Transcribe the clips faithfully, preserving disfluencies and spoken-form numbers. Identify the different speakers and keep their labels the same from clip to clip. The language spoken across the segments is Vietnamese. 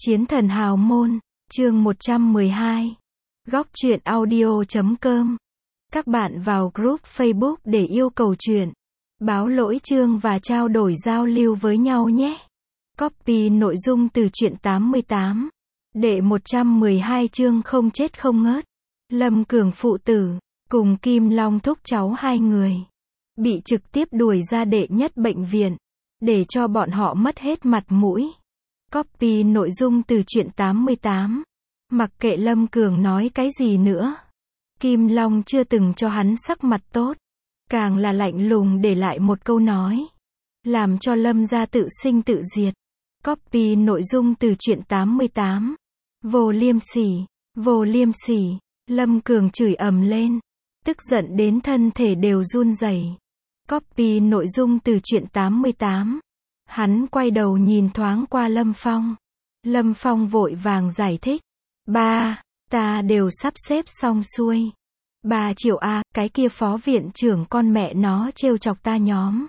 Speaker 1: Chiến thần hào môn, chương một trăm mười hai. Góc truyện audio chấm com. Các bạn vào group Facebook để yêu cầu truyện, báo lỗi chương và trao đổi giao lưu với nhau nhé. Copy nội dung từ truyện tám mươi tám. Đệ một trăm mười hai chương không chết không ngớt. Lâm Cường phụ tử, cùng Kim Long thúc cháu hai người, bị trực tiếp đuổi ra đệ nhất bệnh viện, để cho bọn họ mất hết mặt mũi. Copy nội dung từ truyện tám mươi tám. Mặc kệ Lâm Cường nói cái gì nữa, Kim Long chưa từng cho hắn sắc mặt tốt, càng là lạnh lùng để lại một câu nói, làm cho Lâm gia tự sinh tự diệt. Copy nội dung từ truyện tám mươi tám. Vô liêm sỉ, vô liêm sỉ, Lâm Cường chửi ầm lên, tức giận đến thân thể đều run rẩy. Copy nội dung từ truyện tám mươi tám. Hắn quay đầu nhìn thoáng qua Lâm Phong. Lâm Phong vội vàng giải thích. Ba, ta đều sắp xếp xong xuôi. Ba triệu A, cái kia phó viện trưởng con mẹ nó trêu chọc ta nhóm.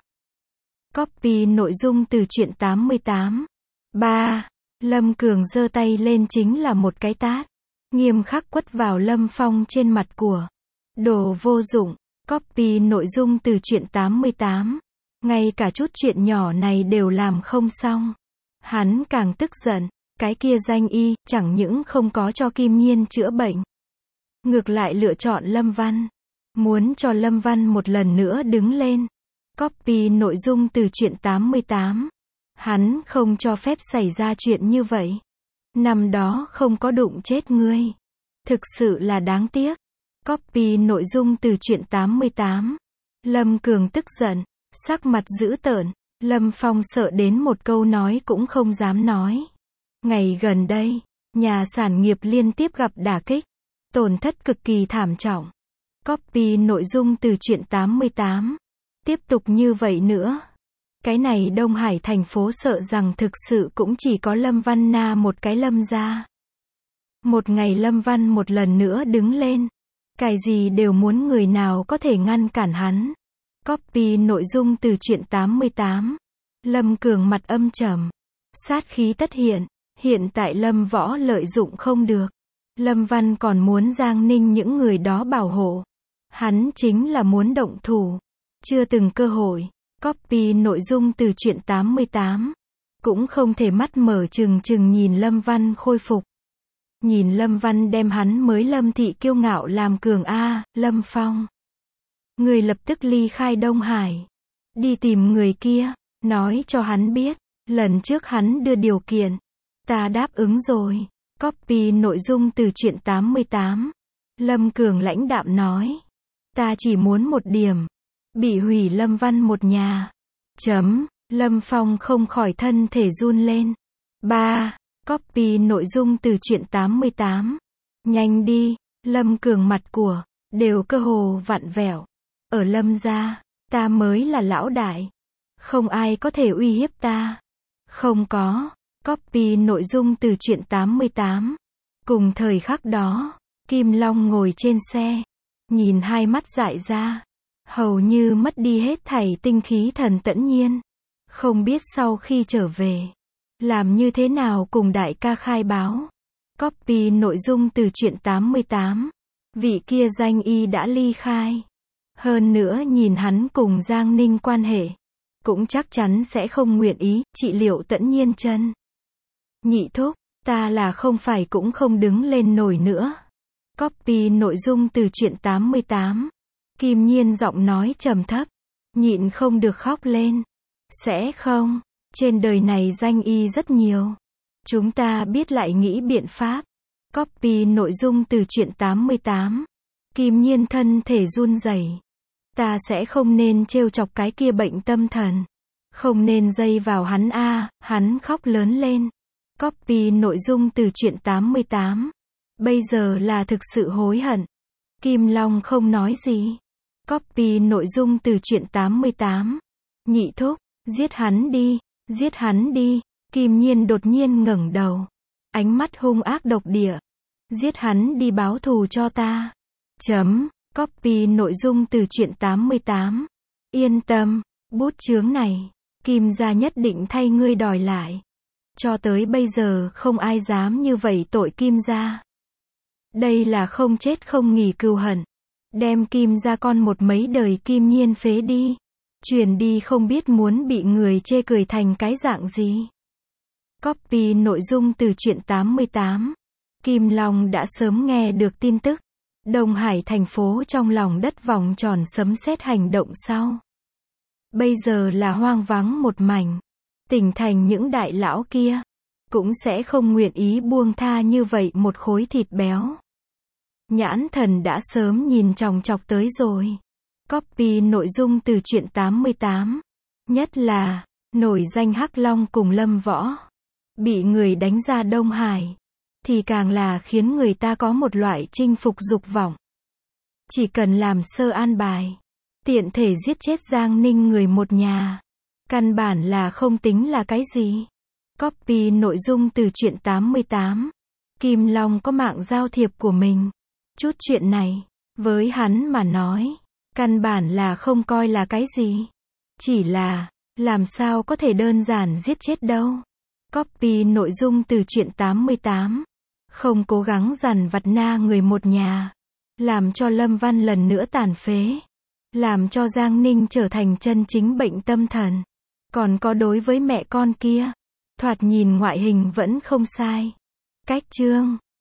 Speaker 1: Copy nội dung từ truyện tám mươi tám. Ba, Lâm Cường giơ tay lên chính là một cái tát, nghiêm khắc quất vào Lâm Phong trên mặt của. Đồ vô dụng. Copy nội dung từ truyện tám mươi tám. Ngay cả chút chuyện nhỏ này đều làm không xong. Hắn càng tức giận, cái kia danh y, chẳng những không có cho Kim Nhiên chữa bệnh, ngược lại lựa chọn Lâm Văn. Muốn cho Lâm Văn một lần nữa đứng lên. Copy nội dung từ truyện tám mươi tám. Hắn không cho phép xảy ra chuyện như vậy. Năm đó không có đụng chết ngươi. Thực sự là đáng tiếc. Copy nội dung từ truyện tám mươi tám. Lâm Cường tức giận, sắc mặt dữ tợn, Lâm Phong sợ đến một câu nói cũng không dám nói. Ngày gần đây, nhà sản nghiệp liên tiếp gặp đả kích, tổn thất cực kỳ thảm trọng. Copy nội dung từ truyện tám mươi tám. Tiếp tục như vậy nữa, cái này Đông Hải thành phố sợ rằng thực sự cũng chỉ có Lâm Văn Na một cái Lâm gia. Một ngày Lâm Văn một lần nữa đứng lên, cái gì đều muốn, người nào có thể ngăn cản hắn. Copy nội dung từ truyện tám mươi tám. Lâm Cường mặt âm trầm, sát khí tất hiện. Hiện tại Lâm Võ lợi dụng không được, Lâm Văn còn muốn Giang Ninh những người đó bảo hộ. Hắn chính là muốn động thủ, chưa từng cơ hội. Copy nội dung từ truyện tám mươi tám. Cũng không thể mắt mở trừng trừng nhìn Lâm Văn khôi phục. Nhìn Lâm Văn đem hắn mới Lâm thị kiêu ngạo làm cường a, Lâm Phong. Người lập tức ly khai Đông Hải, đi tìm người kia, nói cho hắn biết, lần trước hắn đưa điều kiện, ta đáp ứng rồi. Copy nội dung từ truyện tám mươi tám. Lâm Cường lãnh đạm nói, ta chỉ muốn một điểm, bị hủy Lâm Văn một nhà. Chấm. Lâm Phong không khỏi thân thể run lên. Ba. Copy nội dung từ truyện tám mươi tám. Nhanh đi. Lâm Cường mặt của đều cơ hồ vặn vẹo. Ở Lâm gia, ta mới là lão đại, không ai có thể uy hiếp ta. Không có. Copy nội dung từ truyện tám mươi tám. Cùng thời khắc đó, Kim Long ngồi trên xe, nhìn hai mắt dại ra, hầu như mất đi hết thảy tinh khí thần tẫn nhiên. Không biết sau khi trở về, làm như thế nào cùng đại ca khai báo. Copy nội dung từ truyện tám mươi tám. Vị kia danh y đã ly khai. Hơn nữa nhìn hắn cùng Giang Ninh quan hệ, cũng chắc chắn sẽ không nguyện ý trị liệu tẫn nhiên chân. Nhị thúc, ta là không phải cũng không đứng lên nổi nữa. Copy nội dung từ truyện tám mươi tám. Kim Nhiên giọng nói trầm thấp, nhịn không được khóc lên. Sẽ không, trên đời này danh y rất nhiều, chúng ta biết lại nghĩ biện pháp. Copy nội dung từ truyện tám mươi tám. Kim Nhiên thân thể run rẩy. Ta sẽ không nên trêu chọc cái kia bệnh tâm thần, không nên dây vào hắn a, hắn khóc lớn lên. Copy nội dung từ truyện tám mươi tám. Bây giờ là thực sự hối hận. Kim Long không nói gì. Copy nội dung từ truyện tám mươi tám. Nhị thúc, giết hắn đi, giết hắn đi. Kim Nhiên đột nhiên ngẩng đầu, ánh mắt hung ác độc địa. Giết hắn đi, báo thù cho ta. Chấm. Copy nội dung từ truyện tám mươi tám. Yên tâm, bút chướng này, Kim gia nhất định thay ngươi đòi lại. cho tới bây giờ không ai dám như vậy tội Kim gia. Đây là không chết không nghỉ cừu hận. Đem Kim gia con một mấy đời Kim Nhiên phế đi. Truyền đi không biết muốn bị người chê cười thành cái dạng gì. Copy nội dung từ truyện tám mươi tám. Kim Long đã sớm nghe được tin tức. Đông Hải thành phố trong lòng đất vòng tròn sấm sét hành động sau. Bây giờ là hoang vắng một mảnh. Tỉnh thành những đại lão kia cũng sẽ không nguyện ý buông tha như vậy một khối thịt béo. Nhãn thần đã sớm nhìn chòng chọc tới rồi. Copy nội dung từ truyện tám mươi tám. Nhất là, nổi danh Hắc Long cùng Lâm Võ. Bị người đánh ra Đông Hải. Thì càng là khiến người ta có một loại chinh phục dục vọng. Chỉ cần làm sơ an bài. Tiện thể giết chết Giang Ninh người một nhà. Căn bản là không tính là cái gì. Copy nội dung từ truyện tám mươi tám. Kim Long có mạng giao thiệp của mình. Chút chuyện này, với hắn mà nói, căn bản là không coi là cái gì. Chỉ là, làm sao có thể đơn giản giết chết đâu. Copy nội dung từ truyện tám mươi tám. Không cố gắng dằn vặt na người một nhà. Làm cho Lâm Văn lần nữa tàn phế. Làm cho Giang Ninh trở thành chân chính bệnh tâm thần. Còn có đối với mẹ con kia. Thoạt nhìn ngoại hình vẫn không sai. Cách chương.